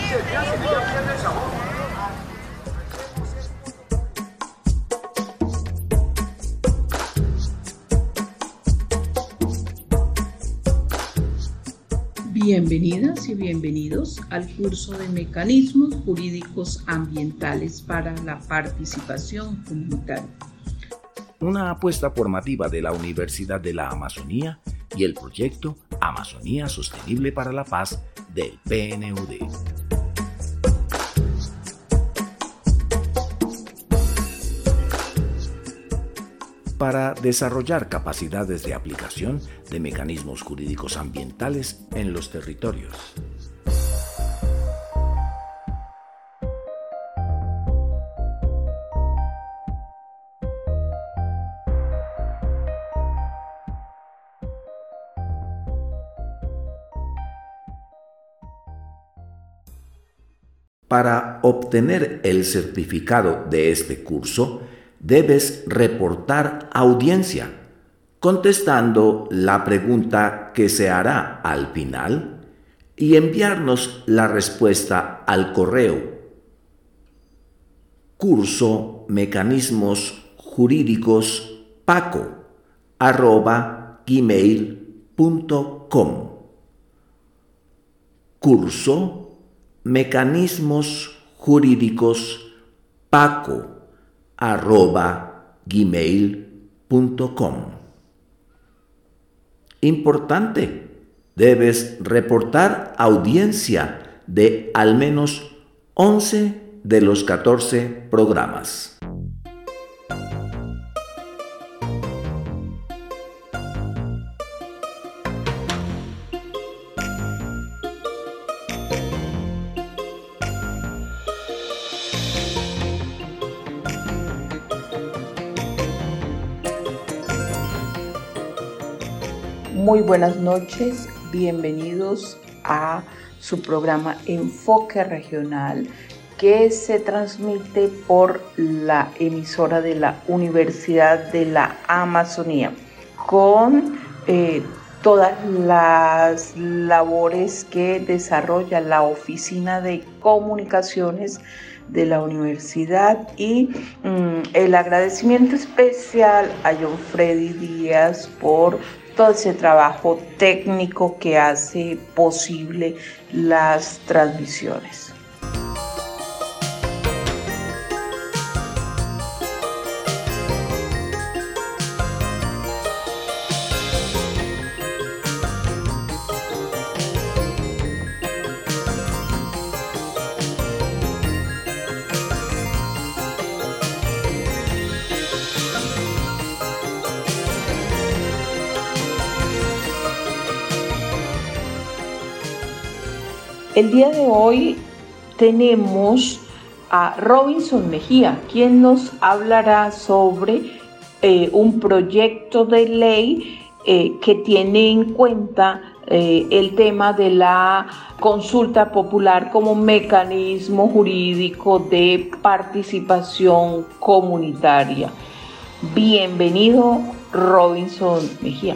Bienvenidas y bienvenidos al curso de Mecanismos Jurídicos Ambientales para la Participación Comunitaria. Una apuesta formativa de la Universidad de la Amazonía y el proyecto Amazonía Sostenible para la Paz del PNUD. Para desarrollar capacidades de aplicación de mecanismos jurídicos ambientales en los territorios. Para obtener el certificado de este curso, debes reportar audiencia, contestando la pregunta que se hará al final y enviarnos la respuesta al correo curso mecanismos jurídicos paco@gmail.com. Curso mecanismos jurídicos paco@gmail.com. Importante, debes reportar audiencia de al menos 11 de los 14 programas. Muy buenas noches, bienvenidos a su programa Enfoque Regional que se transmite por la emisora de la Universidad de la Amazonía con todas las labores que desarrolla la Oficina de Comunicaciones de la universidad y el agradecimiento especial a John Freddy Díaz por todo ese trabajo técnico que hace posible las transmisiones. El día de hoy tenemos a Robinson Mejía, quien nos hablará sobre un proyecto de ley que tiene en cuenta el tema de la consulta popular como mecanismo jurídico de participación comunitaria. Bienvenido, Robinson Mejía.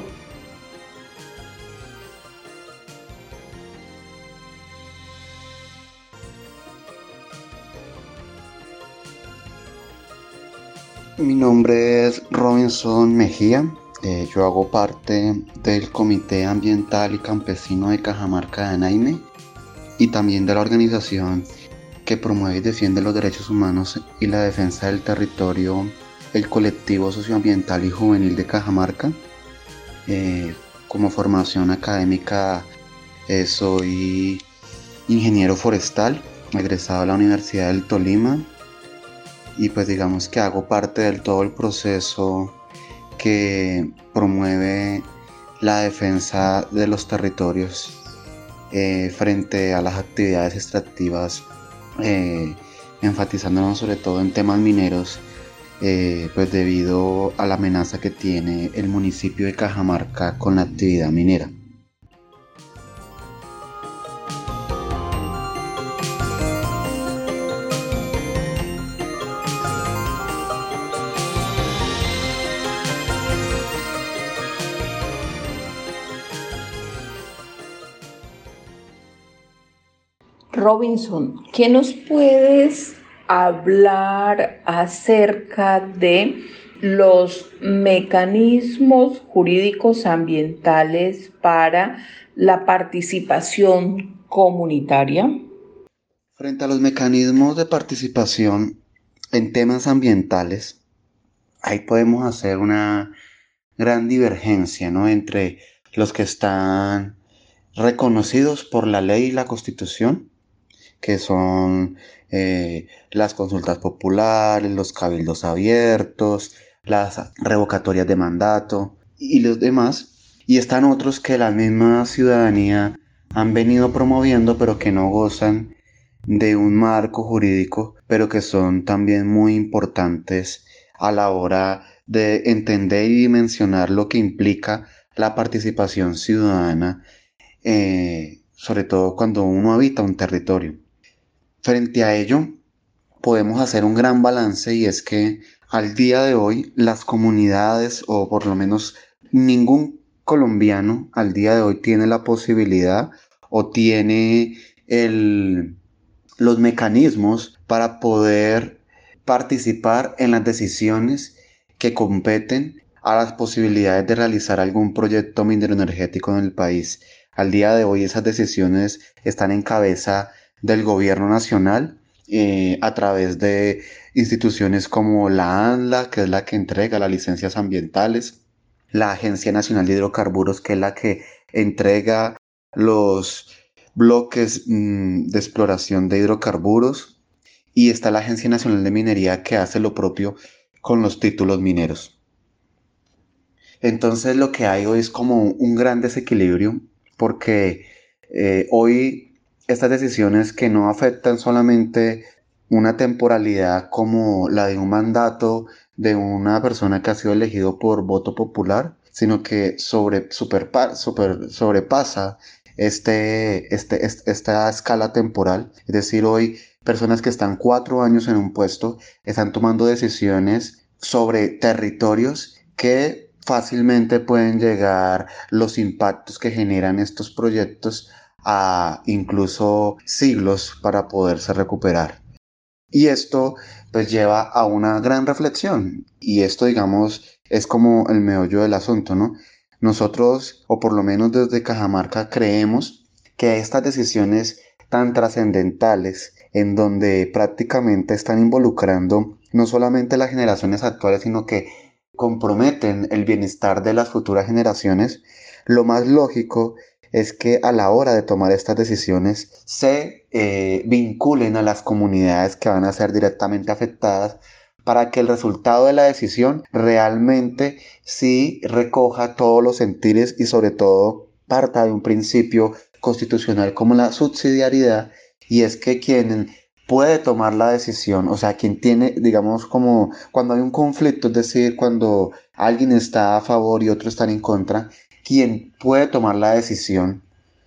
Mi nombre es Robinson Mejía, yo hago parte del Comité Ambiental y Campesino de Cajamarca de Anaime y también de la organización que promueve y defiende los derechos humanos y la defensa del territorio, el Colectivo Socioambiental y Juvenil de Cajamarca. Como formación académica soy ingeniero forestal, egresado de la Universidad del Tolima. Y pues digamos que hago parte del todo el proceso que promueve la defensa de los territorios frente a las actividades extractivas, enfatizándonos sobre todo en temas mineros, pues debido a la amenaza que tiene el municipio de Cajamarca con la actividad minera. Robinson, ¿qué nos puedes hablar acerca de los mecanismos jurídicos ambientales para la participación comunitaria? Frente a los mecanismos de participación en temas ambientales, ahí podemos hacer una gran divergencia, ¿no?, entre los que están reconocidos por la ley y la Constitución, que son las consultas populares, los cabildos abiertos, las revocatorias de mandato y los demás. Y están otros que la misma ciudadanía han venido promoviendo, pero que no gozan de un marco jurídico, pero que son también muy importantes a la hora de entender y dimensionar lo que implica la participación ciudadana, sobre todo cuando uno habita un territorio. Frente a ello, podemos hacer un gran balance, y es que al día de hoy las comunidades, o por lo menos ningún colombiano al día de hoy tiene la posibilidad o tiene los mecanismos para poder participar en las decisiones que competen a las posibilidades de realizar algún proyecto minero energético en el país. Al día de hoy esas decisiones están en cabeza del gobierno nacional, a través de instituciones como la ANLA, que es la que entrega las licencias ambientales, la Agencia Nacional de Hidrocarburos, que es la que entrega los bloques de exploración de hidrocarburos, y está la Agencia Nacional de Minería, que hace lo propio con los títulos mineros. Entonces lo que hay hoy es como un gran desequilibrio, porque hoy estas decisiones, que no afectan solamente una temporalidad como la de un mandato de una persona que ha sido elegido por voto popular, sino que sobrepasa esta escala temporal. Es decir, hoy personas que están 4 años en un puesto están tomando decisiones sobre territorios que fácilmente pueden llegar los impactos que generan estos proyectos a incluso siglos para poderse recuperar. Y esto pues lleva a una gran reflexión, y esto, digamos, es como el meollo del asunto, ¿no? Nosotros, o por lo menos desde Cajamarca, creemos que estas decisiones tan trascendentales, en donde prácticamente están involucrando no solamente las generaciones actuales, sino que comprometen el bienestar de las futuras generaciones, lo más lógico es que a la hora de tomar estas decisiones se vinculen a las comunidades que van a ser directamente afectadas, para que el resultado de la decisión realmente sí recoja todos los sentires y sobre todo parta de un principio constitucional como la subsidiariedad, y es que quien puede tomar la decisión, o sea, quien tiene, digamos, como cuando hay un conflicto, es decir, cuando alguien está a favor y otro está en contra, quien puede tomar la decisión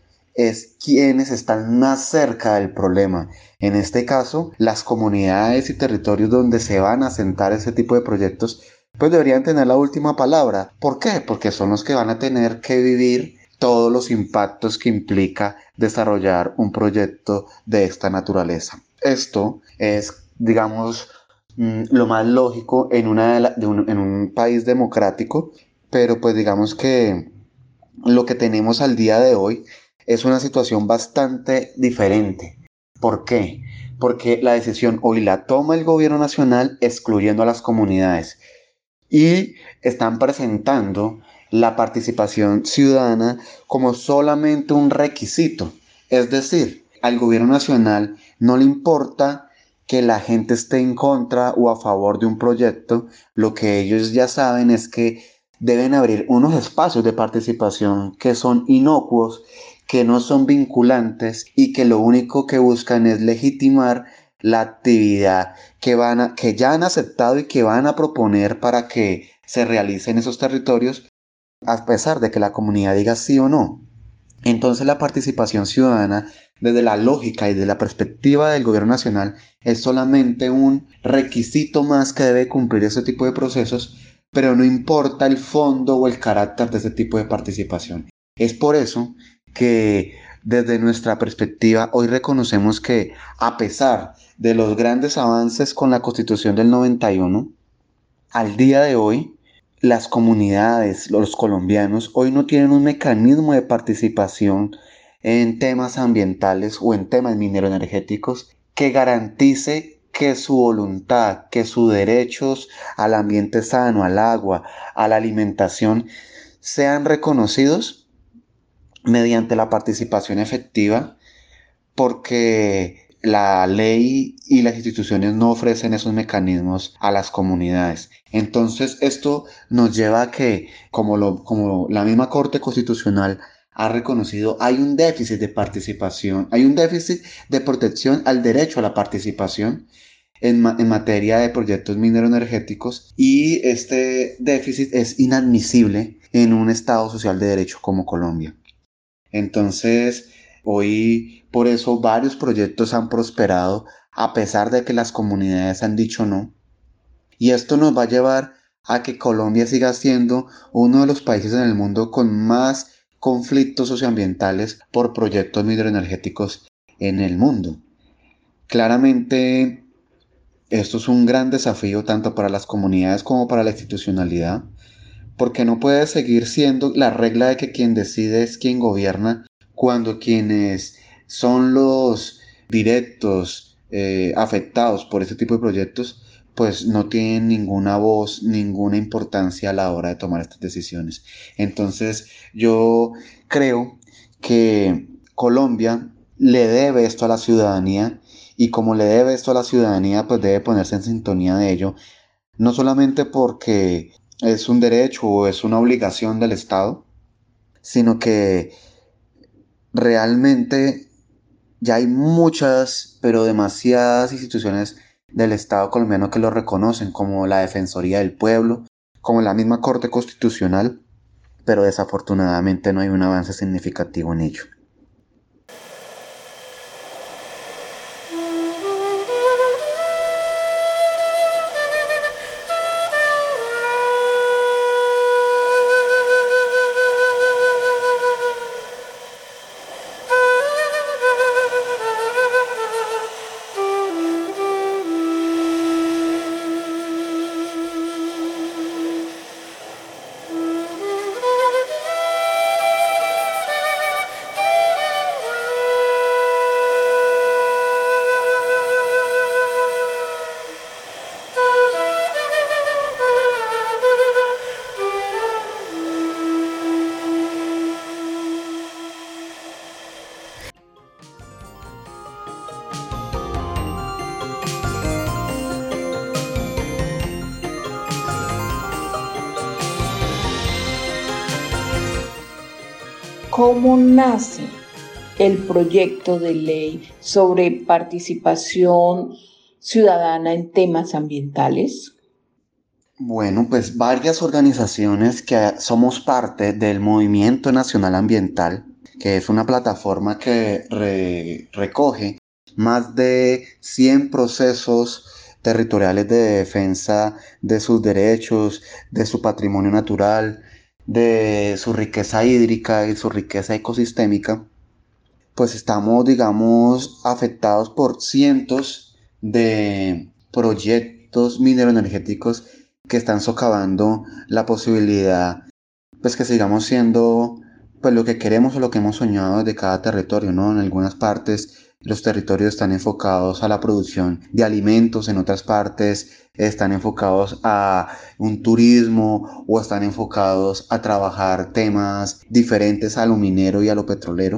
es quienes están más cerca del problema. En este caso, las comunidades y territorios donde se van a asentar ese tipo de proyectos, pues deberían tener la última palabra. ¿Por qué? Porque son los que van a tener que vivir todos los impactos que implica desarrollar un proyecto de esta naturaleza. Esto es, digamos, lo más lógico en un país democrático, pero pues digamos que lo que tenemos al día de hoy es una situación bastante diferente. ¿Por qué? Porque la decisión hoy la toma el gobierno nacional excluyendo a las comunidades, y están presentando la participación ciudadana como solamente un requisito. Es decir, al gobierno nacional no le importa que la gente esté en contra o a favor de un proyecto. Lo que ellos ya saben es que deben abrir unos espacios de participación que son inocuos, que no son vinculantes y que lo único que buscan es legitimar la actividad que ya han aceptado y que van a proponer para que se realice en esos territorios, a pesar de que la comunidad diga sí o no. Entonces la participación ciudadana, desde la lógica y de la perspectiva del gobierno nacional, es solamente un requisito más que debe cumplir ese tipo de procesos, pero no importa el fondo o el carácter de ese tipo de participación. Es por eso que desde nuestra perspectiva, hoy reconocemos que a pesar de los grandes avances con la Constitución del 91, al día de hoy, las comunidades, los colombianos, hoy no tienen un mecanismo de participación en temas ambientales o en temas mineroenergéticos que garantice que su voluntad, que sus derechos al ambiente sano, al agua, a la alimentación, sean reconocidos mediante la participación efectiva, porque la ley y las instituciones no ofrecen esos mecanismos a las comunidades. Entonces esto nos lleva a que, como la misma Corte Constitucional ha reconocido, hay un déficit de participación, hay un déficit de protección al derecho a la participación en materia de proyectos mineroenergéticos, y este déficit es inadmisible en un Estado social de derecho como Colombia. Entonces, hoy por eso varios proyectos han prosperado a pesar de que las comunidades han dicho no. Y esto nos va a llevar a que Colombia siga siendo uno de los países en el mundo con más conflictos socioambientales por proyectos mineroenergéticos en el mundo. Claramente, esto es un gran desafío tanto para las comunidades como para la institucionalidad, porque no puede seguir siendo la regla de que quien decide es quien gobierna, cuando quienes son los directos afectados por este tipo de proyectos pues no tienen ninguna voz, ninguna importancia a la hora de tomar estas decisiones. Entonces yo creo que Colombia le debe esto a la ciudadanía, y como le debe esto a la ciudadanía, pues debe ponerse en sintonía de ello, no solamente porque es un derecho o es una obligación del Estado, sino que realmente ya hay muchas, pero demasiadas instituciones del Estado colombiano que lo reconocen, como la Defensoría del Pueblo, como la misma Corte Constitucional, pero desafortunadamente no hay un avance significativo en ello. ¿Cómo nace el proyecto de ley sobre participación ciudadana en temas ambientales? Bueno, pues varias organizaciones que somos parte del Movimiento Nacional Ambiental, que es una plataforma que recoge más de 100 procesos territoriales de defensa de sus derechos, de su patrimonio natural, de su riqueza hídrica y su riqueza ecosistémica, pues estamos, digamos, afectados por cientos de proyectos mineroenergéticos que están socavando la posibilidad, pues que sigamos siendo pues lo que queremos o lo que hemos soñado de cada territorio, ¿no? En algunas partes los territorios están enfocados a la producción de alimentos, en otras partes están enfocados a un turismo o están enfocados a trabajar temas diferentes a lo minero y a lo petrolero.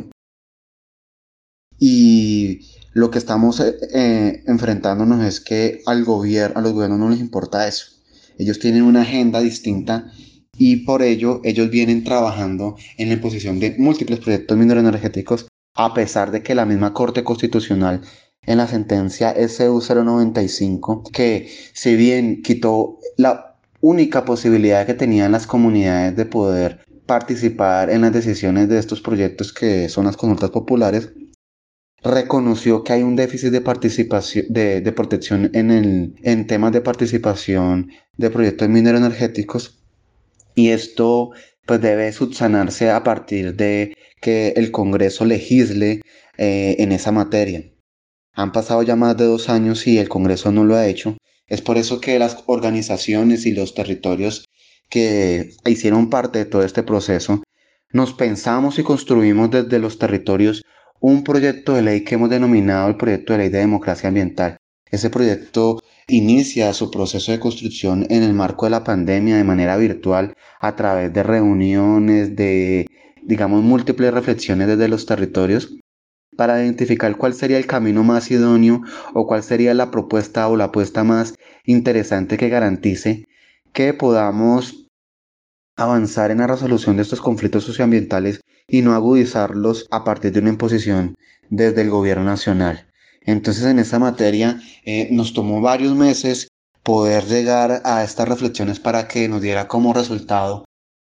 Y lo que estamos enfrentándonos es que a los gobiernos no les importa eso. Ellos tienen una agenda distinta, y por ello ellos vienen trabajando en la imposición de múltiples proyectos mineroenergéticos, a pesar de que la misma Corte Constitucional, en la sentencia SU 095, que si bien quitó la única posibilidad que tenían las comunidades de poder participar en las decisiones de estos proyectos, que son las consultas populares, reconoció que hay un déficit de participación, de protección en temas de participación de proyectos mineroenergéticos, y esto pues debe subsanarse a partir de que el Congreso legisle en esa materia. Han pasado ya más de 2 años y el Congreso no lo ha hecho. Es por eso que las organizaciones y los territorios que hicieron parte de todo este proceso, nos pensamos y construimos desde los territorios un proyecto de ley que hemos denominado el Proyecto de Ley de Democracia Ambiental. Ese proyecto inicia su proceso de construcción en el marco de la pandemia de manera virtual a través de reuniones, de, múltiples reflexiones desde los territorios para identificar cuál sería el camino más idóneo o cuál sería la propuesta o la apuesta más interesante que garantice que podamos avanzar en la resolución de estos conflictos socioambientales y no agudizarlos a partir de una imposición desde el gobierno nacional. Entonces, en esta materia nos tomó varios meses poder llegar a estas reflexiones para que nos diera como resultado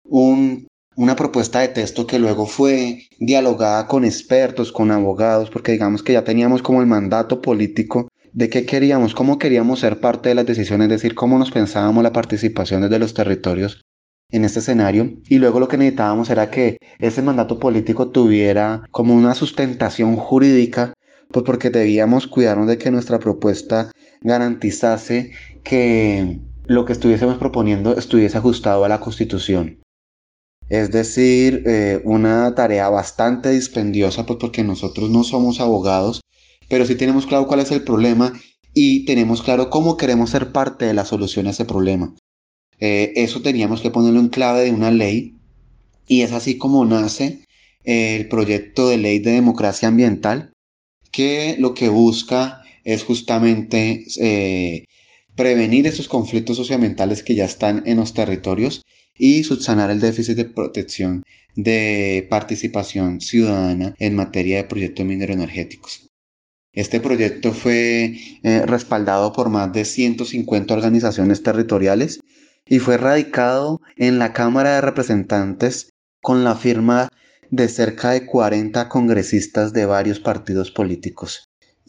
una propuesta de texto que luego fue dialogada con expertos, con abogados, porque digamos que ya teníamos como el mandato político de qué queríamos, cómo queríamos ser parte de las decisiones, es decir, cómo nos pensábamos la participación desde los territorios en este escenario. Y luego lo que necesitábamos era que ese mandato político tuviera como una sustentación jurídica, pues porque debíamos cuidarnos de que nuestra propuesta garantizase que lo que estuviésemos proponiendo estuviese ajustado a la Constitución. Es decir, una tarea bastante dispendiosa, pues porque nosotros no somos abogados, pero sí tenemos claro cuál es el problema y tenemos claro cómo queremos ser parte de la solución a ese problema. Eso teníamos que ponerlo en clave de una ley y es así como nace el proyecto de ley de democracia ambiental, que lo que busca es justamente prevenir esos conflictos socioambientales que ya están en los territorios y subsanar el déficit de protección de participación ciudadana en materia de proyectos mineroenergéticos. Este proyecto fue respaldado por más de 150 organizaciones territoriales y fue radicado en la Cámara de Representantes con la firma de cerca de 40 congresistas de varios partidos políticos.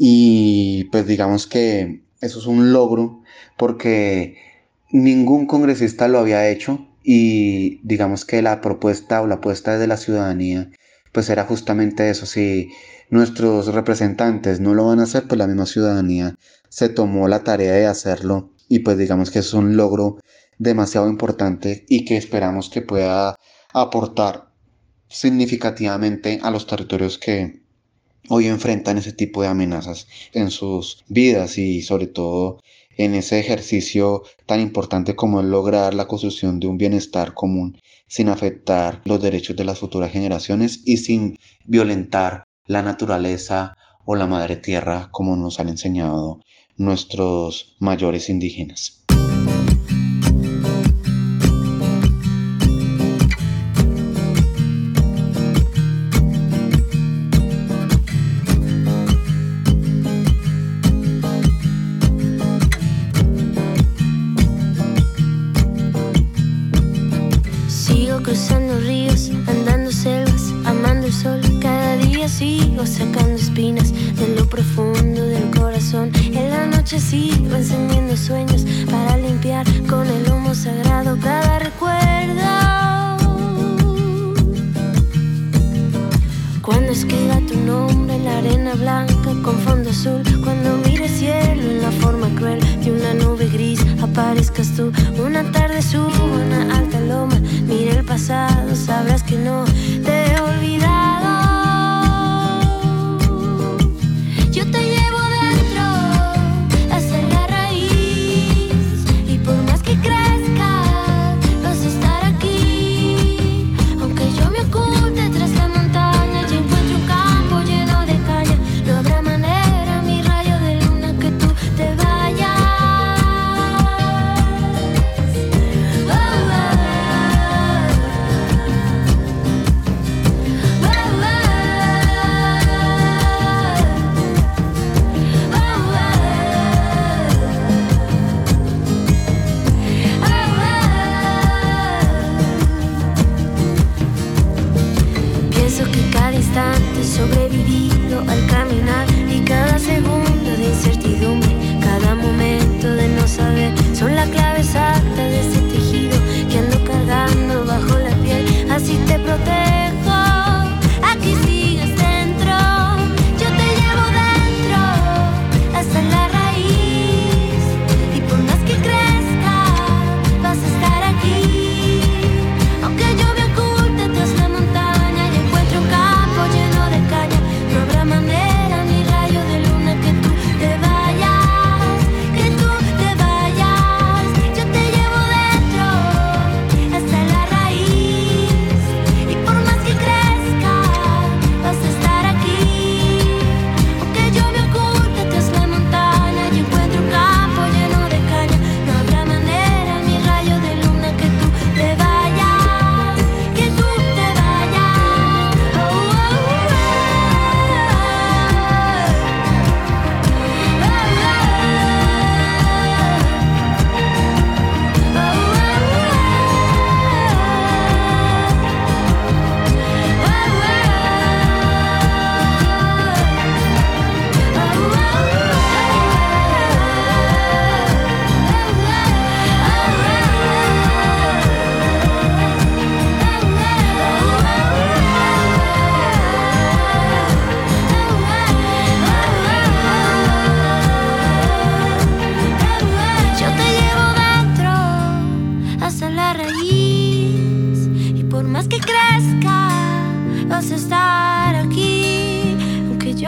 Y pues digamos que eso es un logro porque ningún congresista lo había hecho y digamos que la propuesta o la apuesta de la ciudadanía pues era justamente eso. Si nuestros representantes no lo van a hacer, pues la misma ciudadanía se tomó la tarea de hacerlo y pues digamos que es un logro demasiado importante y que esperamos que pueda aportar significativamente a los territorios que hoy enfrentan ese tipo de amenazas en sus vidas y sobre todo en ese ejercicio tan importante como es lograr la construcción de un bienestar común sin afectar los derechos de las futuras generaciones y sin violentar la naturaleza o la madre tierra como nos han enseñado nuestros mayores indígenas. Cruzando ríos, andando selvas, amando el sol. Cada día sigo sacando espinas de lo profundo del corazón. En la noche sigo encendiendo sueños para limpiar con el humo sagrado cada recuerdo. Cuando escriba tu nombre en la arena blanca con fondo azul, cuando mire el cielo en la forma cruel de una nube gris, aparezcas tú. Una tarde subo a una alta loma, mire el pasado, sabrás que no te he olvidado. Yo te llevo dentro hasta la raíz y por más que crezca vas a estar aquí. Aunque yo me oculte tras la montaña y encuentre un campo lleno de caña, no habrá manera, mi rayo de luna, que tú te vayas. Pienso que cada instante sobrevivido al caminar y cada segundo de incertidumbre, cada momento de no saber, son la clave exacta de ese tejido que ando cargando bajo la piel. Así te protejo a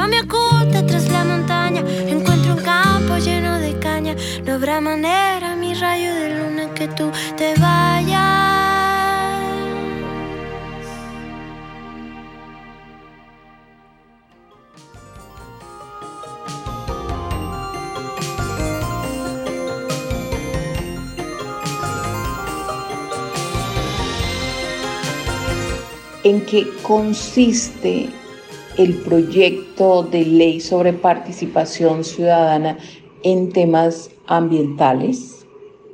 yo me oculto tras la montaña, encuentro un campo lleno de caña. No habrá manera, mi rayo de luna, que tú te vayas. ¿En qué consiste el proyecto de ley sobre participación ciudadana en temas ambientales?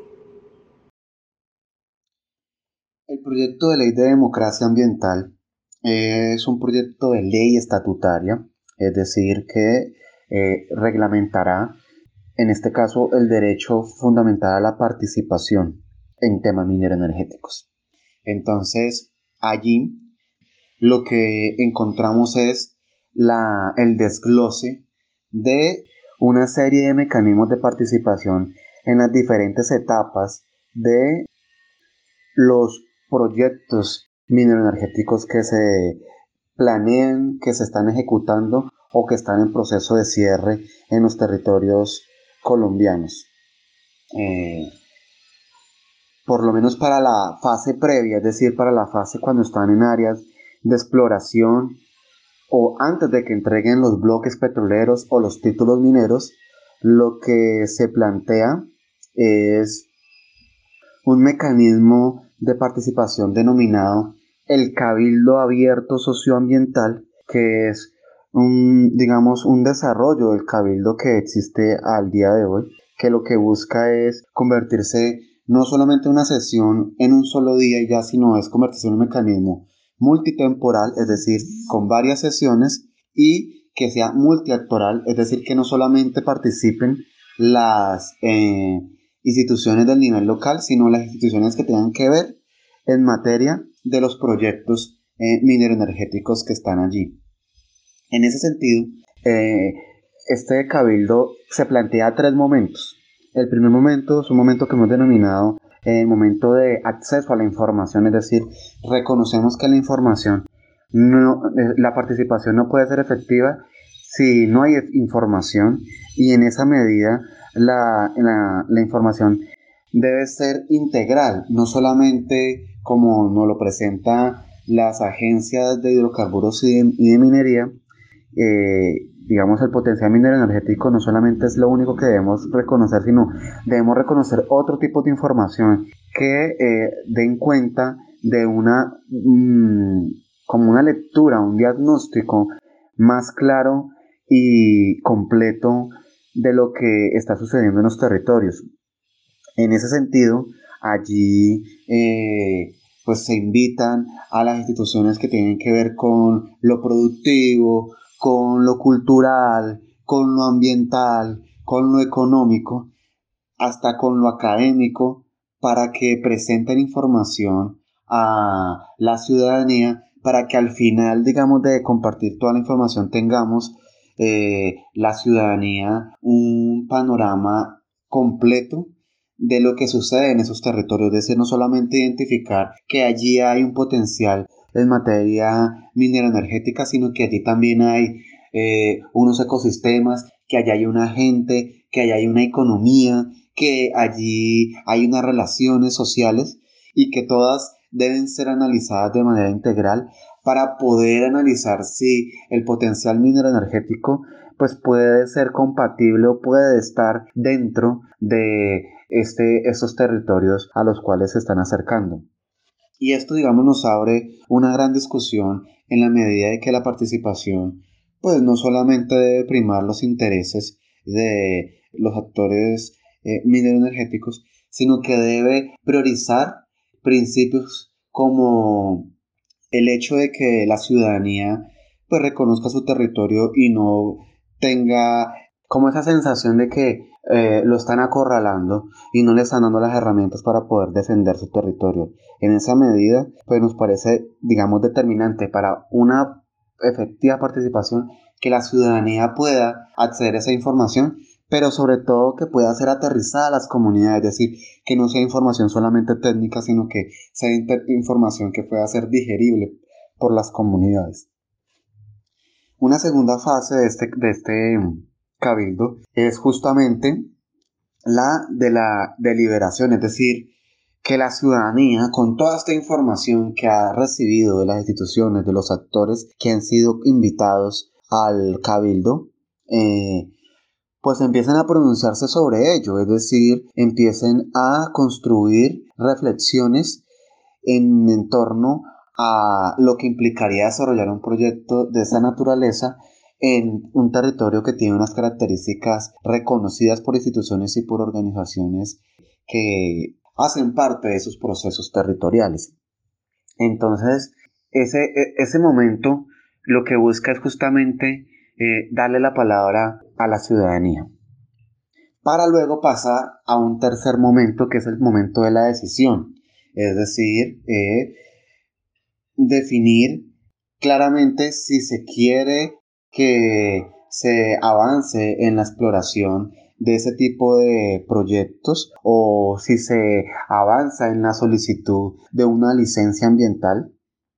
El proyecto de ley de democracia ambiental es un proyecto de ley estatutaria, es decir, que reglamentará, en este caso, el derecho fundamental a la participación en temas mineroenergéticos. Entonces, allí lo que encontramos es el desglose de una serie de mecanismos de participación en las diferentes etapas de los proyectos mineroenergéticos que se planean, que se están ejecutando o que están en proceso de cierre en los territorios colombianos. Por lo menos para la fase previa, es decir, para la fase cuando están en áreas de exploración o antes de que entreguen los bloques petroleros o los títulos mineros, lo que se plantea es un mecanismo de participación denominado el Cabildo Abierto Socioambiental, que es un desarrollo del Cabildo que existe al día de hoy, que lo que busca es convertirse no solamente en una sesión en un solo día y ya, sino es convertirse en un mecanismo multitemporal, es decir, con varias sesiones, y que sea multiactoral, es decir, que no solamente participen las instituciones del nivel local, sino las instituciones que tengan que ver en materia de los proyectos mineroenergéticos que están allí. En ese sentido, este cabildo se plantea 3 momentos. El primer momento es un momento que hemos denominado el momento de acceso a la información, es decir, reconocemos que la participación no puede ser efectiva si no hay información, y en esa medida la información debe ser integral, no solamente como nos lo presenta las agencias de hidrocarburos y de minería. El potencial minero energético no solamente es lo único que debemos reconocer, sino debemos reconocer otro tipo de información que den cuenta de como una lectura, un diagnóstico más claro y completo de lo que está sucediendo en los territorios. En ese sentido, allí pues se invitan a las instituciones que tienen que ver con lo productivo, con lo cultural, con lo ambiental, con lo económico, hasta con lo académico, para que presenten información a la ciudadanía, para que al final, de compartir toda la información, tengamos la ciudadanía un panorama completo de lo que sucede en esos territorios, es decir, no solamente identificar que allí hay un potencial en materia mineroenergética, sino que allí también hay unos ecosistemas, que allí hay una gente, que allí hay una economía, que allí hay unas relaciones sociales, y que todas deben ser analizadas de manera integral para poder analizar si el potencial mineroenergético pues puede ser compatible o puede estar dentro de estos territorios a los cuales se están acercando. Y esto, nos abre una gran discusión en la medida de que la participación pues no solamente debe primar los intereses de los actores mineroenergéticos, sino que debe priorizar principios como el hecho de que la ciudadanía pues reconozca su territorio y no tenga como esa sensación de que lo están acorralando y no le están dando las herramientas para poder defender su territorio. En esa medida, pues nos parece, determinante para una efectiva participación que la ciudadanía pueda acceder a esa información, pero sobre todo que pueda ser aterrizada a las comunidades, es decir, que no sea información solamente técnica, sino que sea información que pueda ser digerible por las comunidades. Una segunda fase de este cabildo es justamente la de la deliberación, es decir, que la ciudadanía, con toda esta información que ha recibido de las instituciones, de los actores que han sido invitados al cabildo, pues empiecen a pronunciarse sobre ello, es decir, empiecen a construir reflexiones en torno a lo que implicaría desarrollar un proyecto de esa naturaleza en un territorio que tiene unas características reconocidas por instituciones y por organizaciones que hacen parte de esos procesos territoriales. Entonces, ese momento lo que busca es justamente darle la palabra a la ciudadanía, para luego pasar a un tercer momento, que es el momento de la decisión, es decir, definir claramente si se quiere que se avance en la exploración de ese tipo de proyectos o si se avanza en la solicitud de una licencia ambiental.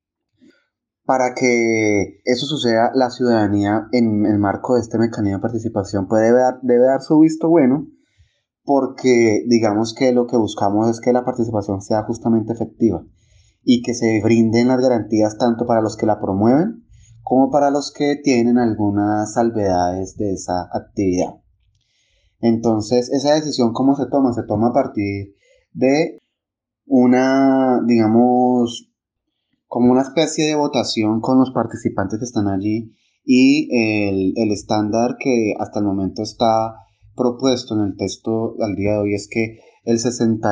Para que eso suceda, la ciudadanía, en el marco de este mecanismo de participación, debe dar su visto bueno, porque digamos que lo que buscamos es que la participación sea justamente efectiva y que se brinden las garantías tanto para los que la promueven como para los que tienen algunas salvedades de esa actividad. Entonces, esa decisión, ¿cómo se toma? Se toma a partir de una, digamos, como una especie de votación con los participantes que están allí, y el estándar que hasta el momento está propuesto en el texto al día de hoy es que el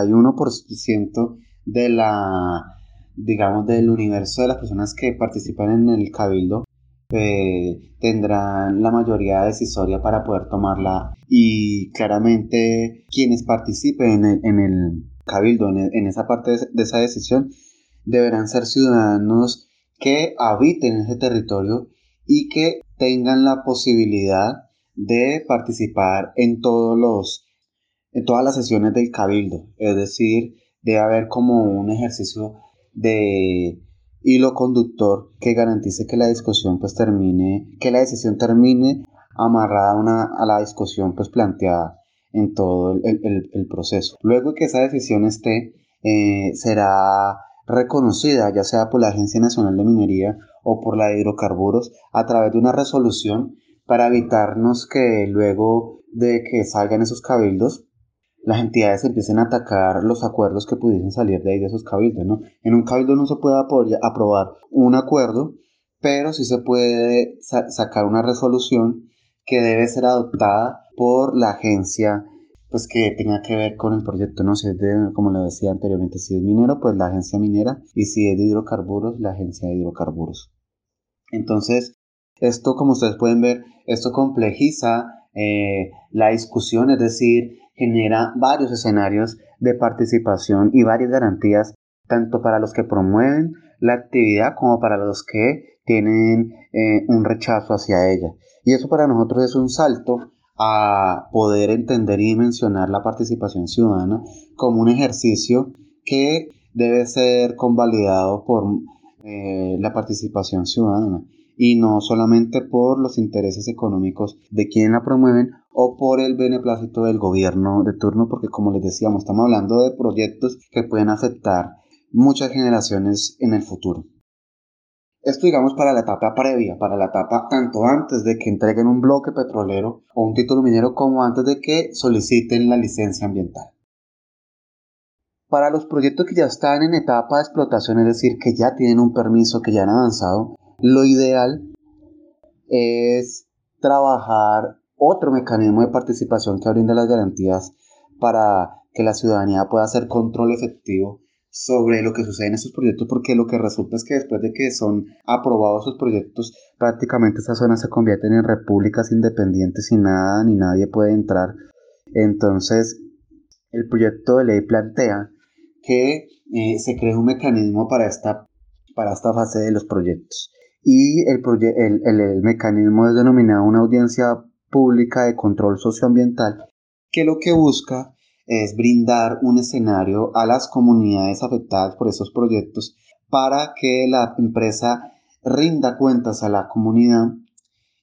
61% de digamos, del universo de las personas que participan en el cabildo tendrán la mayoría decisoria para poder tomarla, y claramente quienes participen en el cabildo, en esa parte de esa decisión, deberán ser ciudadanos que habiten ese territorio y que tengan la posibilidad de participar en todas las sesiones del cabildo. Es decir, debe haber como un ejercicio de hilo conductor que garantice que la discusión pues que la decisión termine amarrada a la discusión pues planteada en todo el proceso. Luego que esa decisión esté, será reconocida ya sea por la Agencia Nacional de Minería o por la de Hidrocarburos a través de una resolución, para evitarnos que luego de que salgan esos cabildos las entidades empiecen a atacar los acuerdos que pudiesen salir de ahí de esos cabildos, ¿no? En un cabildo no se puede aprobar un acuerdo, pero sí se puede sacar una resolución que debe ser adoptada por la agencia pues que tenga que ver con el proyecto, ¿no? Si es como le decía anteriormente, si es minero, pues la agencia minera, y si es de hidrocarburos, la agencia de hidrocarburos. Entonces, esto, como ustedes pueden ver, esto complejiza la discusión, es decir, genera varios escenarios de participación y varias garantías, tanto para los que promueven la actividad como para los que tienen un rechazo hacia ella. Y eso para nosotros es un salto a poder entender y dimensionar la participación ciudadana como un ejercicio que debe ser convalidado por la participación ciudadana, y no solamente por los intereses económicos de quienes la promueven o por el beneplácito del gobierno de turno, porque como les decíamos, estamos hablando de proyectos que pueden afectar muchas generaciones en el futuro. Esto, digamos, para la etapa previa, para la etapa tanto antes de que entreguen un bloque petrolero o un título minero como antes de que soliciten la licencia ambiental. Para los proyectos que ya están en etapa de explotación, es decir, que ya tienen un permiso, que ya han avanzado, lo ideal es trabajar otro mecanismo de participación que brinda las garantías para que la ciudadanía pueda hacer control efectivo sobre lo que sucede en estos proyectos, porque lo que resulta es que después de que son aprobados esos proyectos, prácticamente estas zonas se convierten en repúblicas independientes y nada ni nadie puede entrar. Entonces, el proyecto de ley plantea que se cree un mecanismo para esta fase de los proyectos. Y el mecanismo es denominado una audiencia pública de control socioambiental, que lo que busca es brindar un escenario a las comunidades afectadas por estos proyectos para que la empresa rinda cuentas a la comunidad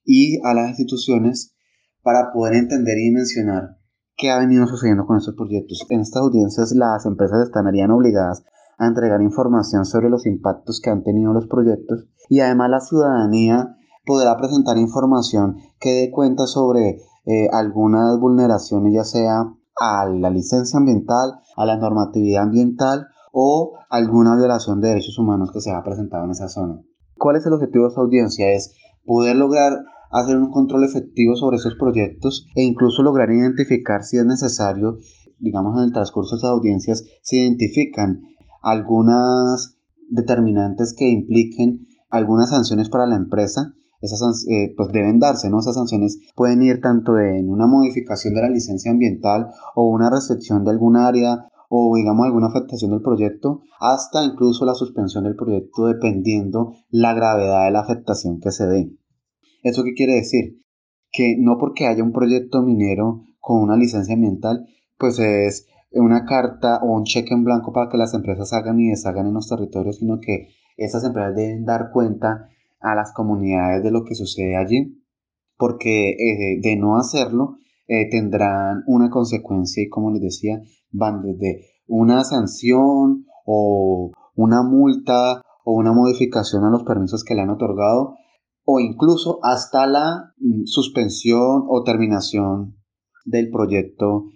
y a las instituciones para poder entender y dimensionar qué ha venido sucediendo con estos proyectos. En estas audiencias las empresas estarían obligadas a entregar información sobre los impactos que han tenido los proyectos y además la ciudadanía podrá presentar información que dé cuenta sobre algunas vulneraciones, ya sea a la licencia ambiental, a la normatividad ambiental o alguna violación de derechos humanos que se ha presentado en esa zona. ¿Cuál es el objetivo de esta audiencia? Es poder lograr hacer un control efectivo sobre esos proyectos e incluso lograr identificar si es necesario, digamos en el transcurso de esas audiencias, se identifican algunas determinantes que impliquen algunas sanciones para la empresa. Esas pues deben darse, ¿no? Esas sanciones pueden ir tanto en una modificación de la licencia ambiental o una restricción de algún área o digamos alguna afectación del proyecto, hasta incluso la suspensión del proyecto dependiendo la gravedad de la afectación que se dé. ¿Eso qué quiere decir? Que no porque haya un proyecto minero con una licencia ambiental, pues es una carta o un cheque en blanco para que las empresas hagan y deshagan en los territorios, sino que esas empresas deben dar cuenta a las comunidades de lo que sucede allí, porque de no hacerlo tendrán una consecuencia y como les decía, van desde una sanción o una multa o una modificación a los permisos que le han otorgado o incluso hasta la suspensión o terminación del proyecto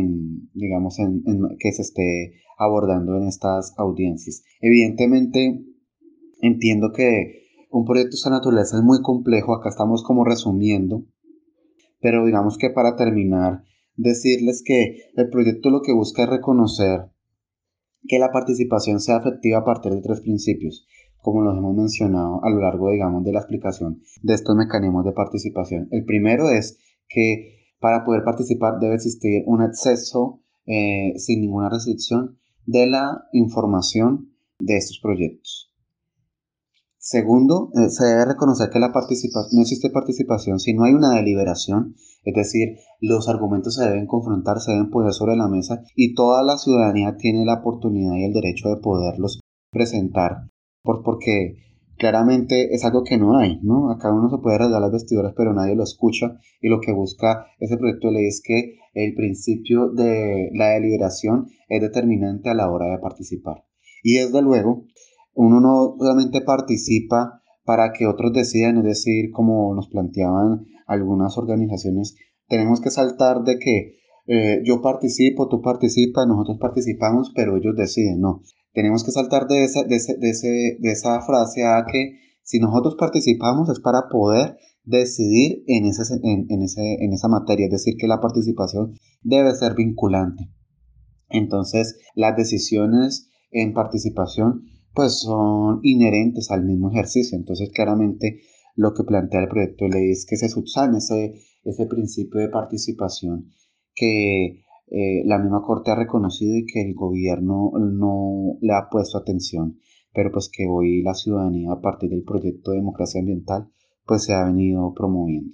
que se esté abordando en estas audiencias. Evidentemente entiendo que un proyecto de esta naturaleza es muy complejo, acá estamos como resumiendo, pero digamos que para terminar, decirles que el proyecto lo que busca es reconocer que la participación sea efectiva a partir de 3 principios, como los hemos mencionado a lo largo, digamos, de la explicación de estos mecanismos de participación. El primero es que para poder participar debe existir un acceso sin ninguna restricción de la información de estos proyectos. Segundo, se debe reconocer que no existe participación si no hay una deliberación, es decir, los argumentos se deben confrontar, se deben poner sobre la mesa y toda la ciudadanía tiene la oportunidad y el derecho de poderlos presentar, porque claramente es algo que no hay, ¿no? Acá uno se puede rasgar las vestiduras, pero nadie lo escucha y lo que busca ese proyecto de ley es que el principio de la deliberación es determinante a la hora de participar. Y desde luego, uno no solamente participa para que otros decidan, es decir, como nos planteaban algunas organizaciones, tenemos que saltar de que yo participo, tú participas, nosotros participamos, pero ellos deciden, no. Tenemos que saltar de esa frase a que si nosotros participamos es para poder decidir en esa materia, es decir, que la participación debe ser vinculante. Entonces, las decisiones en participación pues son inherentes al mismo ejercicio. Entonces claramente lo que plantea el proyecto de ley es que se subsane ese principio de participación que la misma Corte ha reconocido y que el gobierno no le ha puesto atención, pero pues que hoy la ciudadanía a partir del proyecto de democracia ambiental pues se ha venido promoviendo.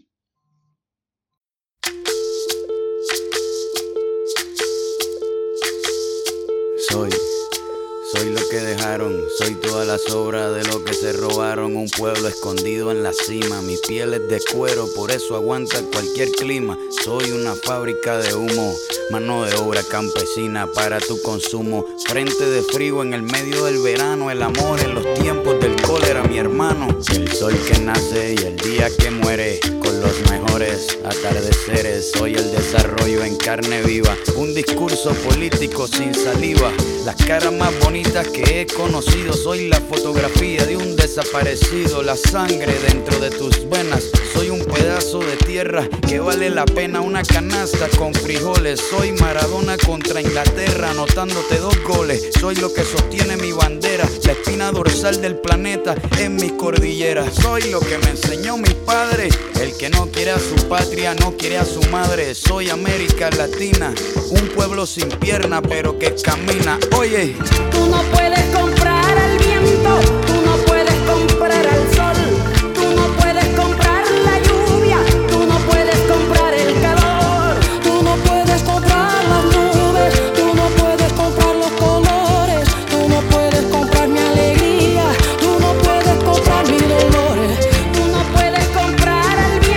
Soy lo que dejaron, soy toda la sobra de lo que se robaron. Un pueblo escondido en la cima, mi piel es de cuero, por eso aguanta cualquier clima. Soy una fábrica de humo, mano de obra campesina para tu consumo. Frente de frío en el medio del verano, el amor en los tiempos del cólera, mi hermano. El sol que nace y el día que muere, con los mejores atardeceres. Soy el desarrollo en carne viva, un discurso político sin saliva. Las caras más bonitas que he conocido, soy la fotografía de un desaparecido. La sangre dentro de tus venas, soy un pedazo de tierra que vale la pena una canasta con frijoles. Soy Maradona contra Inglaterra, anotándote 2 goles. Soy lo que sostiene mi bandera, la espina dorsal del planeta en mi cordillera. Soy lo que me enseñó mi padre, el que no quiere a su patria, no quiere a su madre. Soy América Latina, un pueblo sin pierna pero que camina. Oye, tú no puedes comprar al viento, tú no puedes comprar al sol, tú no puedes comprar la lluvia, tú no puedes comprar el calor, tú no puedes comprar las nubes, tú no puedes comprar los colores, tú no puedes comprar mi alegría, tú no puedes comprar mis dolores, tú no puedes comprar al viento.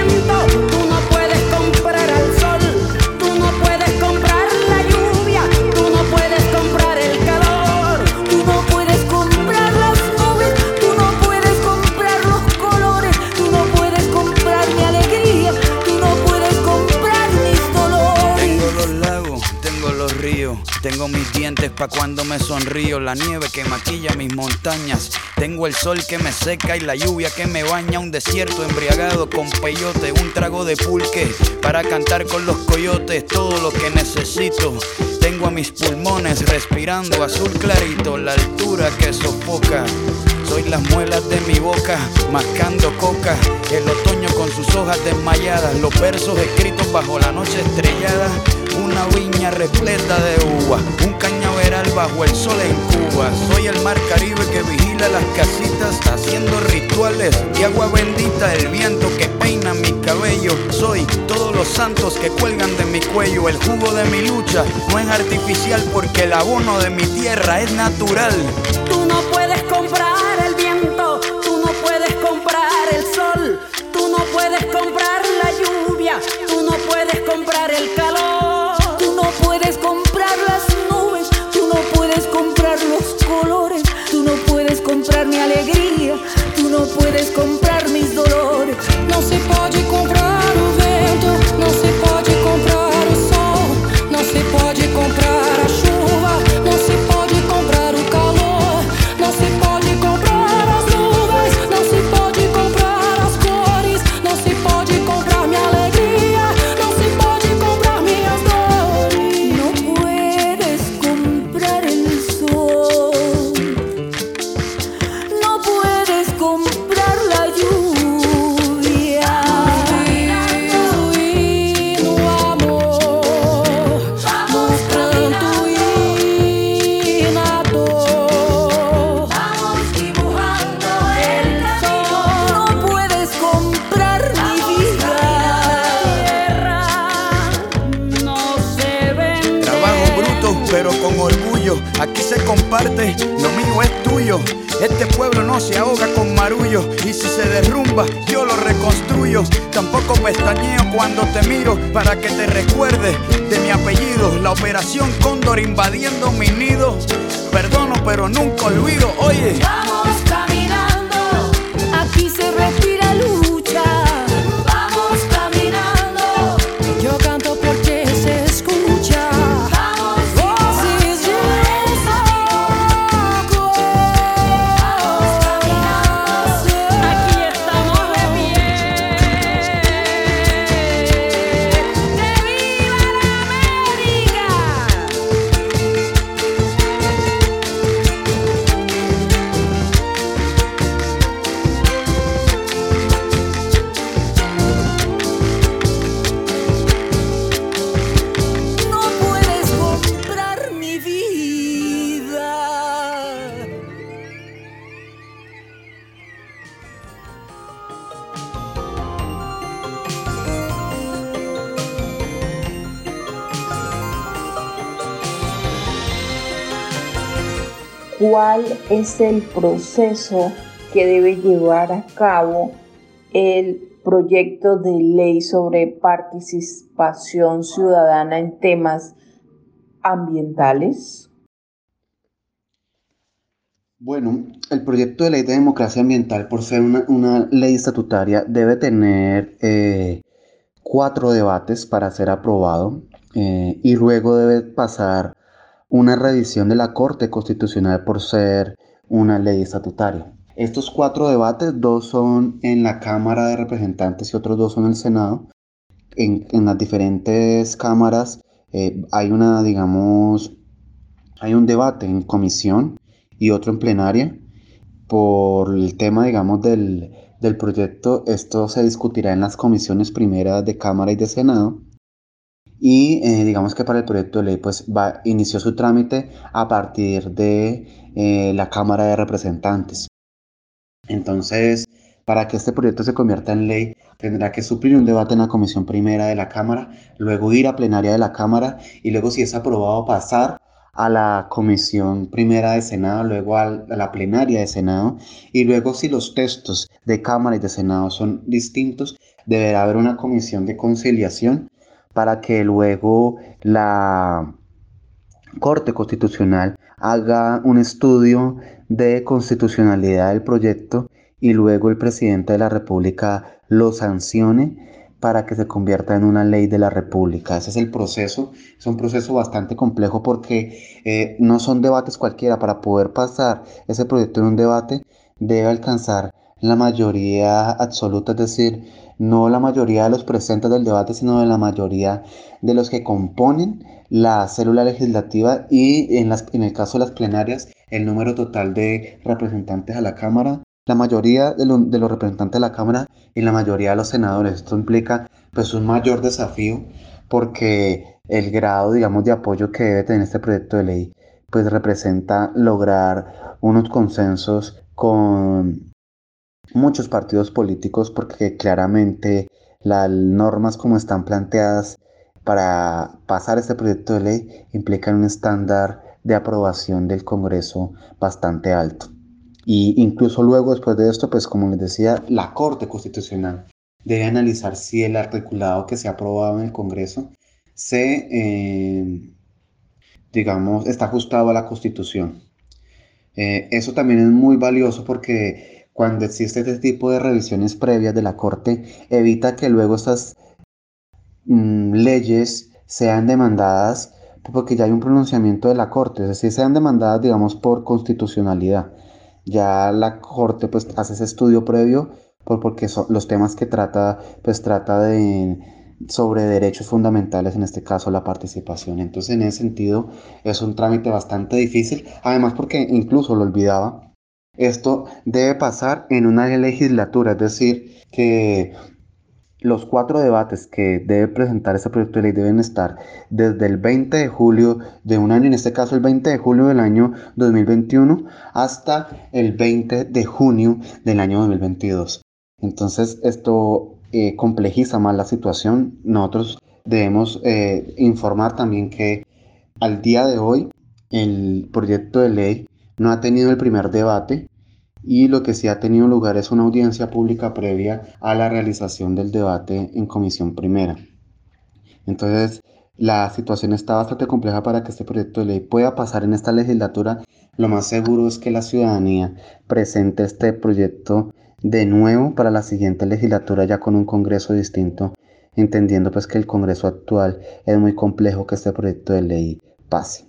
Tengo mis dientes pa' cuando me sonrío, la nieve que maquilla mis montañas. Tengo el sol que me seca y la lluvia que me baña. Un desierto embriagado con peyote, un trago de pulque para cantar con los coyotes. Todo lo que necesito. Tengo a mis pulmones respirando azul clarito, la altura que sofoca. Soy las muelas de mi boca, mascando coca. El otoño con sus hojas desmayadas, los versos escritos bajo la noche estrellada. Una viña repleta de uvas, un cañaveral bajo el sol en Cuba. Soy el mar Caribe que vigila las casitas, haciendo rituales de agua bendita. El viento que peina mi cabello. Soy todos los santos que cuelgan de mi cuello. El jugo de mi lucha no es artificial, porque el abono de mi tierra es natural. Tú no puedes comprar el viento, tú no puedes comprar el sol, tú no puedes comprar la lluvia, tú no puedes comprar el calor, Tú no puedes comprar las nubes, tú no puedes comprar los colores, tú no puedes comprar mi alegría, tú no puedes comprar mis dolores. Não se pode comprar o vento, não se pode comprar o sol, não se pode comprar a chuva, não se pode comprar o calor, não se pode comprar as nuvens, não se pode comprar as cores, não se pode comprar minha alegria, não se pode comprar minhas dores. No puedes comprar el sol, no puedes comprar la lluvia. E no amor, no pranto e na dor, Vamos dibujando el camino. No puedes comprar mi vida. no se vende. Trabajo bruto, pero con orgullo. Aquí se comparte, lo mío es tuyo. Este pueblo no se ahoga con marullo, y si se derrumba, yo lo reconstruyo. Tampoco pestañeo cuando te miro, para que te recuerdes de mi apellido. La operación Cóndor invadiendo mi nido. Perdono, pero nunca olvido. Oye, Vamos caminando, aquí se respira lucha. Vamos caminando, Yo canto porque se escucha. vamos Voces de corazón. Aquí estamos de pie. ¡Que viva la América! no puedes comprar mi vida. ¿Cuál es el proceso que debe llevar a cabo el proyecto de ley sobre participación ciudadana en temas ambientales? Bueno, el proyecto de ley de democracia ambiental, por ser una ley estatutaria, debe tener 4 debates para ser aprobado, y luego debe pasar una revisión de la Corte Constitucional por ser una ley estatutaria. Estos 4 debates, 2 son en la Cámara de Representantes y otros 2 son en el Senado. En las diferentes cámaras hay un debate en comisión y otro en plenaria. Por el tema, del proyecto, esto se discutirá en las comisiones primeras de Cámara y de Senado. Y digamos que para el proyecto de ley pues inició su trámite a partir de la Cámara de Representantes. Entonces, para que este proyecto se convierta en ley, tendrá que suplir un debate en la comisión primera de la Cámara, luego ir a plenaria de la Cámara y luego, si es aprobado, pasar a la comisión primera de Senado, luego a la plenaria de Senado, y luego, si los textos de Cámara y de Senado son distintos, deberá haber una comisión de conciliación para que luego la Corte Constitucional haga un estudio de constitucionalidad del proyecto y luego el presidente de la República lo sancione para que se convierta en una ley de la República. Ese es el proceso. Es un proceso bastante complejo porque no son debates cualquiera. Para poder pasar ese proyecto en un debate debe alcanzar la mayoría absoluta, es decir, no la mayoría de los presentes del debate, sino de la mayoría de los que componen la célula legislativa y en el caso de las plenarias, el número total de representantes a la Cámara, la mayoría de los representantes de la Cámara y la mayoría de los senadores. Esto implica pues un mayor desafío porque el grado, digamos, de apoyo que debe tener este proyecto de ley pues representa lograr unos consensos con muchos partidos políticos, porque claramente las normas como están planteadas para pasar este proyecto de ley implican un estándar de aprobación del Congreso bastante alto. Y incluso luego, después de esto, pues como les decía, la Corte Constitucional debe analizar si el articulado que se ha aprobado en el Congreso digamos, está ajustado a la Constitución. Eso también es muy valioso porque cuando existe este tipo de revisiones previas de la Corte, evita que luego estas leyes sean demandadas porque ya hay un pronunciamiento de la Corte, es decir, sean demandadas, digamos, por constitucionalidad. Ya la Corte pues hace ese estudio previo porque son los temas que trata sobre derechos fundamentales, en este caso la participación. Entonces, en ese sentido, es un trámite bastante difícil, además porque incluso lo olvidaba, esto debe pasar en una legislatura, es decir, que los 4 debates que debe presentar este proyecto de ley deben estar desde el 20 de julio de un año, en este caso el 20 de julio del año 2021, hasta el 20 de junio del año 2022. Entonces esto complejiza más la situación. Nosotros debemos informar también que al día de hoy el proyecto de ley no ha tenido el primer debate, y lo que sí ha tenido lugar es una audiencia pública previa a la realización del debate en comisión primera. Entonces, la situación está bastante compleja para que este proyecto de ley pueda pasar en esta legislatura. Lo más seguro es que la ciudadanía presente este proyecto de nuevo para la siguiente legislatura, ya con un Congreso distinto, entendiendo pues que el Congreso actual es muy complejo que este proyecto de ley pase.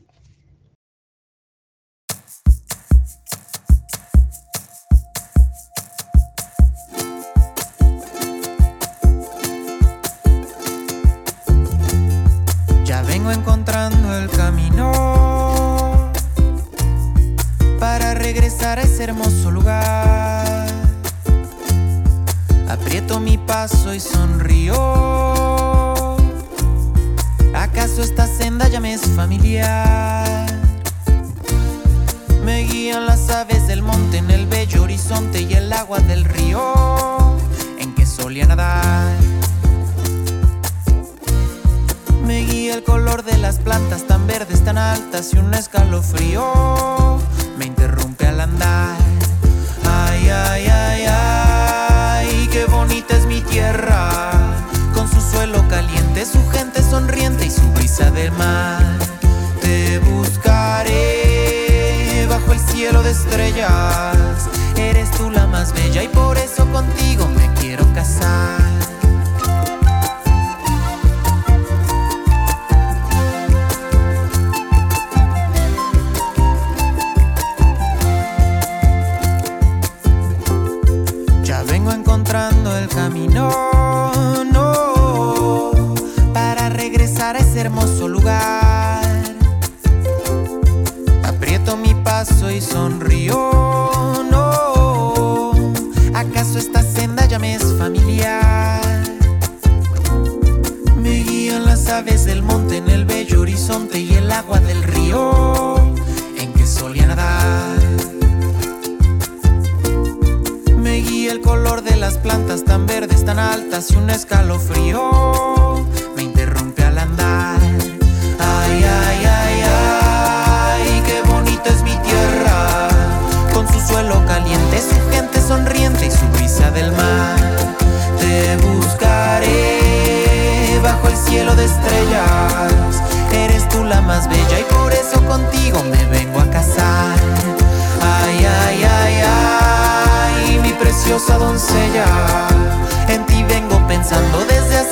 Encontrando el camino para regresar a ese hermoso lugar. Aprieto mi paso y sonrío. ¿Acaso esta senda ya me es familiar? Me guían las aves del monte en el bello horizonte y el agua del río en que solía nadar. Me guía el color de las plantas tan verdes, tan altas, y un escalofrío me interrumpe al andar. Ay, ay, ay, ay, qué bonita es mi tierra, con su suelo caliente, su gente sonriente y su brisa del mar. Te buscaré bajo el cielo de estrellas, eres tú la más bella y por eso contigo me quiero casar. Encontrando el camino, no, para regresar a ese hermoso lugar. Aprieto mi paso y sonrío, no, ¿acaso esta senda ya me es familiar? Me guían las aves del monte en el bello horizonte y el agua del río en que solía nadar. Me guía el color de las plantas tan verdes, tan altas, y un escalofrío me interrumpe al andar. Ay, ay, ay, ay, qué bonita es mi tierra, con su suelo caliente, su gente sonriente y su brisa del mar. Te buscaré bajo el cielo de estrellas, eres tú la más bella y por eso contigo me vengo a casar. Ay, ay, ay, ay, mi preciosa doncella, en ti vengo pensando desde hace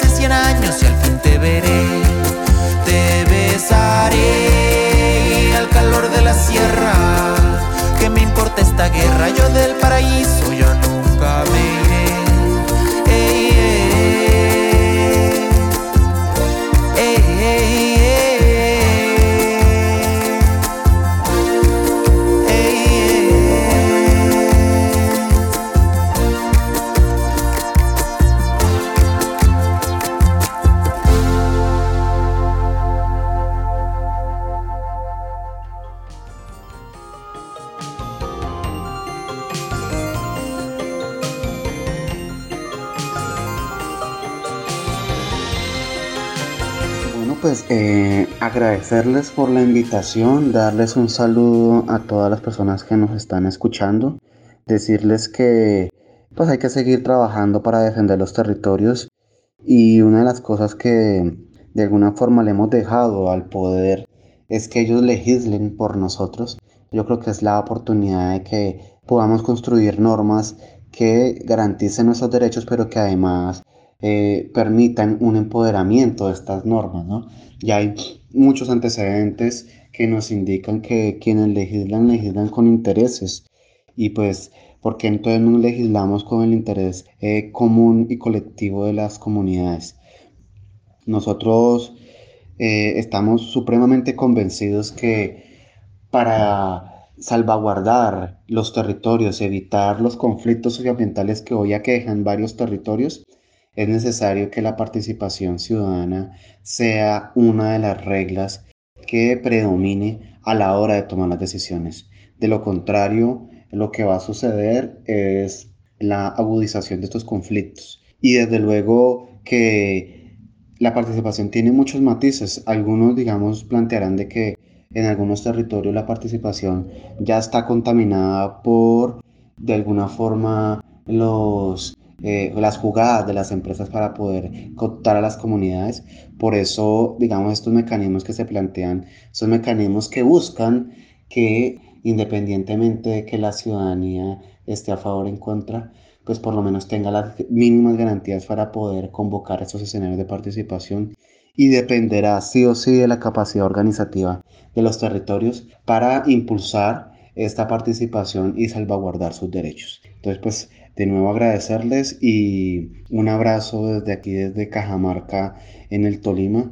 pues agradecerles por la invitación, darles un saludo a todas las personas que nos están escuchando, decirles que pues hay que seguir trabajando para defender los territorios, y una de las cosas que de alguna forma le hemos dejado al poder es que ellos legislen por nosotros. Yo creo que es la oportunidad de que podamos construir normas que garanticen nuestros derechos, pero que además permitan un empoderamiento de estas normas, ¿no? Ya hay muchos antecedentes que nos indican que quienes legislan con intereses, y pues, ¿por qué entonces no legislamos con el interés común y colectivo de las comunidades? Nosotros estamos supremamente convencidos que para salvaguardar los territorios, evitar los conflictos socioambientales que hoy aquejan varios territorios, es necesario que la participación ciudadana sea una de las reglas que predomine a la hora de tomar las decisiones. De lo contrario, lo que va a suceder es la agudización de estos conflictos. Y desde luego que la participación tiene muchos matices. Algunos, digamos, plantearán de que en algunos territorios la participación ya está contaminada por, de alguna forma, las jugadas de las empresas para poder cooptar a las comunidades. Por eso, digamos, estos mecanismos que se plantean son mecanismos que buscan que, independientemente de que la ciudadanía esté a favor o en contra, pues por lo menos tenga las mínimas garantías para poder convocar estos escenarios de participación, y dependerá sí o sí de la capacidad organizativa de los territorios para impulsar esta participación y salvaguardar sus derechos. Entonces, pues, de nuevo agradecerles y un abrazo desde aquí, desde Cajamarca, en el Tolima.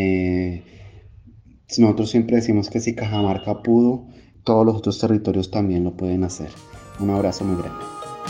Nosotros siempre decimos que si Cajamarca pudo, todos los otros territorios también lo pueden hacer. Un abrazo muy grande.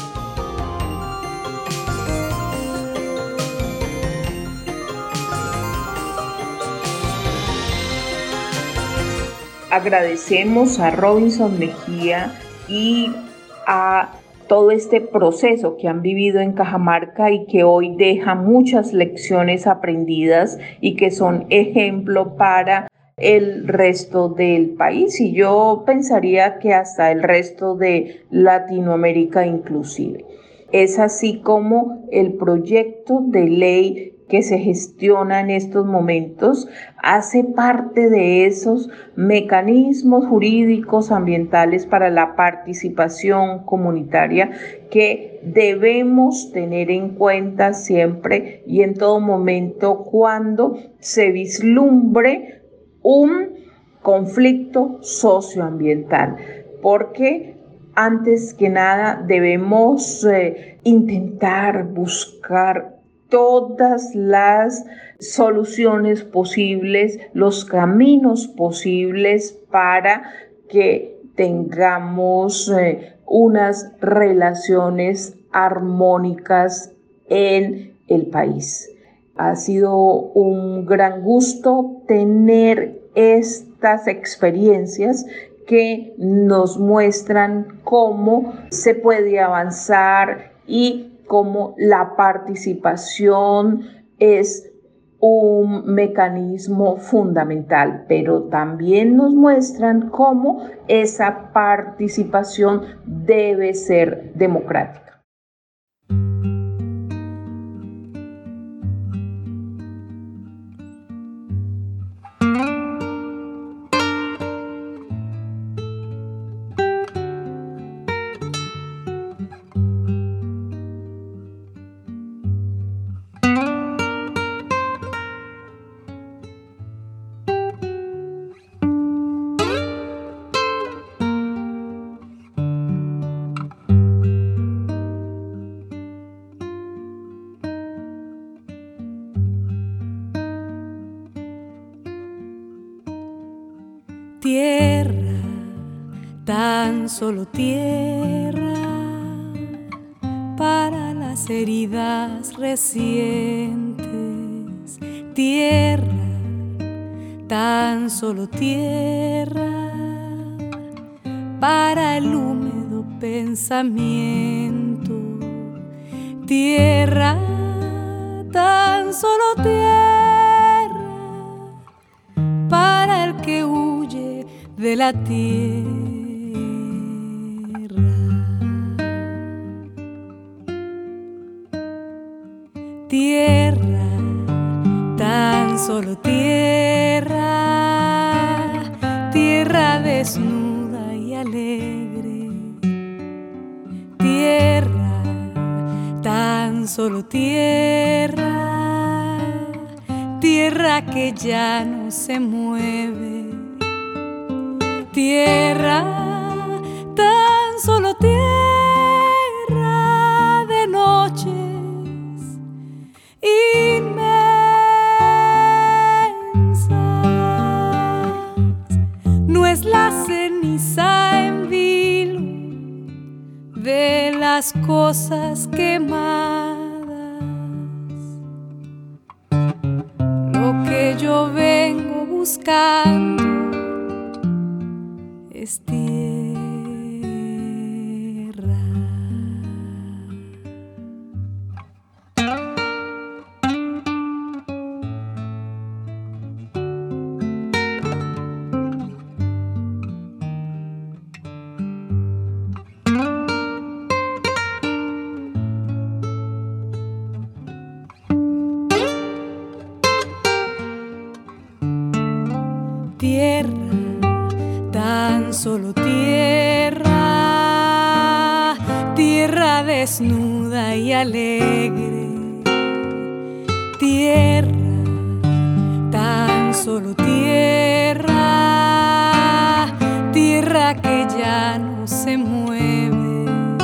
Agradecemos a Robinson Mejía y a todo este proceso que han vivido en Cajamarca y que hoy deja muchas lecciones aprendidas y que son ejemplo para el resto del país, y yo pensaría que hasta el resto de Latinoamérica inclusive. Es así como el proyecto de ley que se gestiona en estos momentos hace parte de esos mecanismos jurídicos ambientales para la participación comunitaria que debemos tener en cuenta siempre y en todo momento cuando se vislumbre un conflicto socioambiental, porque antes que nada debemos intentar buscar todas las soluciones posibles, los caminos posibles para que tengamos unas relaciones armónicas en el país. Ha sido un gran gusto tener estas experiencias que nos muestran cómo se puede avanzar y cómo la participación es un mecanismo fundamental, pero también nos muestran cómo esa participación debe ser democrática. Tierra, tan solo tierra, para las heridas recientes. Tierra, tan solo tierra, para el húmedo pensamiento. Tierra, tan solo tierra, de la tierra. Tierra, tan solo tierra, tierra desnuda y alegre. Tierra, tan solo tierra, tierra que ya no se mueve. Tierra, tan solo tierra de noches inmensas. No es la ceniza en vilo de las cosas quemadas. Lo que yo vengo buscando es tierra. Tierra, tan solo tierra, tierra desnuda y alegre. Tierra, tan solo tierra, tierra que ya no se mueve.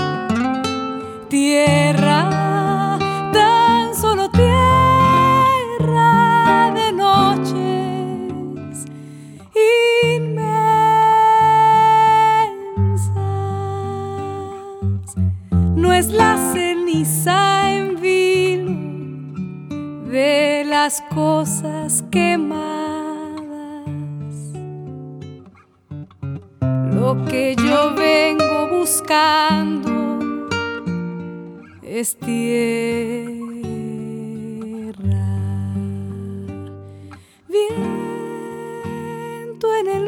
Tierra, tan solo tierra de noches inmensas. No es la ceniza en vilo de las cosas quemadas. Lo que yo vengo buscando es tierra. Viento en el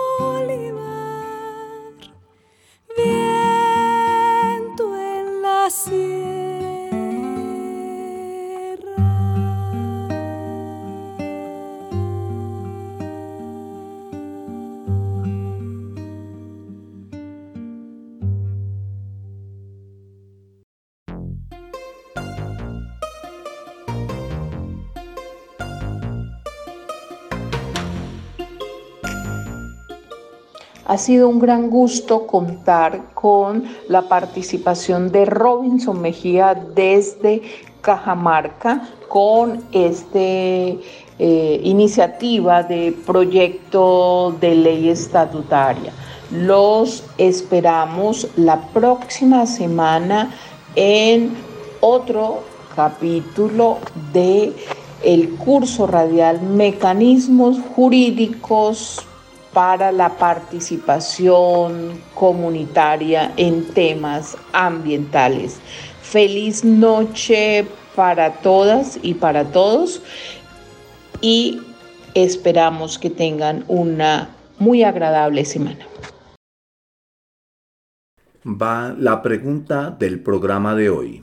olivar, viento en la sierra. Ha sido un gran gusto contar con la participación de Robinson Mejía desde Cajamarca con esta iniciativa de proyecto de ley estatutaria. Los esperamos la próxima semana en otro capítulo de el curso radial Mecanismos Jurídicos para la participación comunitaria en temas ambientales. Feliz noche para todas y para todos y esperamos que tengan una muy agradable semana. Va la pregunta del programa de hoy.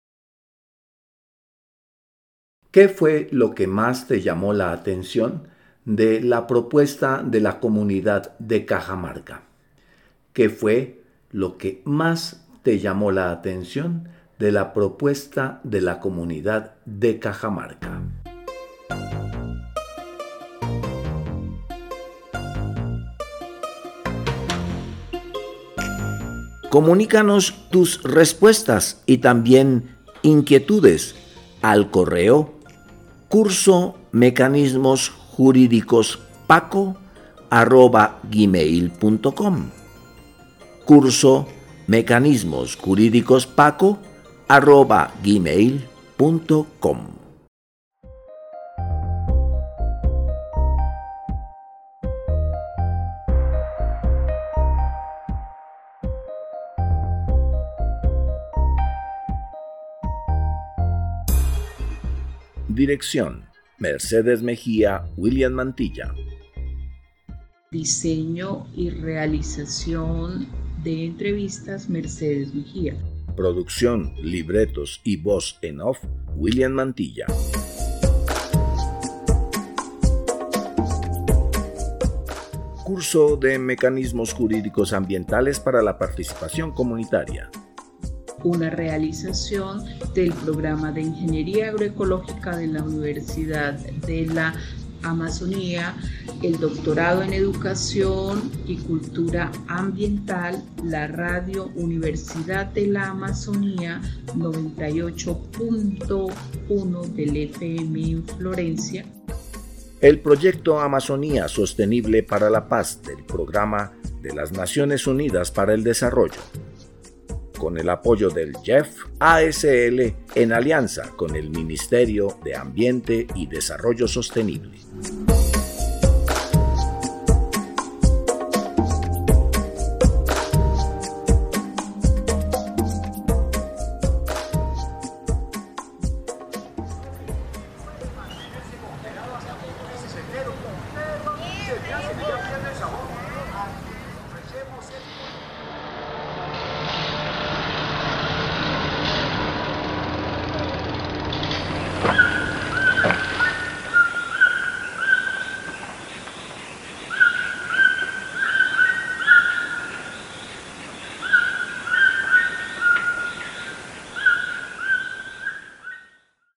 ¿Qué fue lo que más te llamó la atención de la propuesta de la comunidad de Cajamarca? ¿Qué fue lo que más te llamó la atención de la propuesta de la comunidad de Cajamarca? Comunícanos tus respuestas y también inquietudes al correo cursomecanismosjuridicospaco@gmail.com. cursomecanismosjuridicospaco@gmail.com. Dirección: Mercedes Mejía, William Mantilla. Diseño y realización de entrevistas, Mercedes Mejía. Producción, libretos y voz en off, William Mantilla. Curso de Mecanismos Jurídicos Ambientales para la Participación Comunitaria. Una realización del programa de Ingeniería Agroecológica de la Universidad de la Amazonía, el doctorado en Educación y Cultura Ambiental, la Radio Universidad de la Amazonía 98.1 del FM en Florencia. El proyecto Amazonía Sostenible para la Paz del Programa de las Naciones Unidas para el Desarrollo, con el apoyo del JEF ASL en alianza con el Ministerio de Ambiente y Desarrollo Sostenible.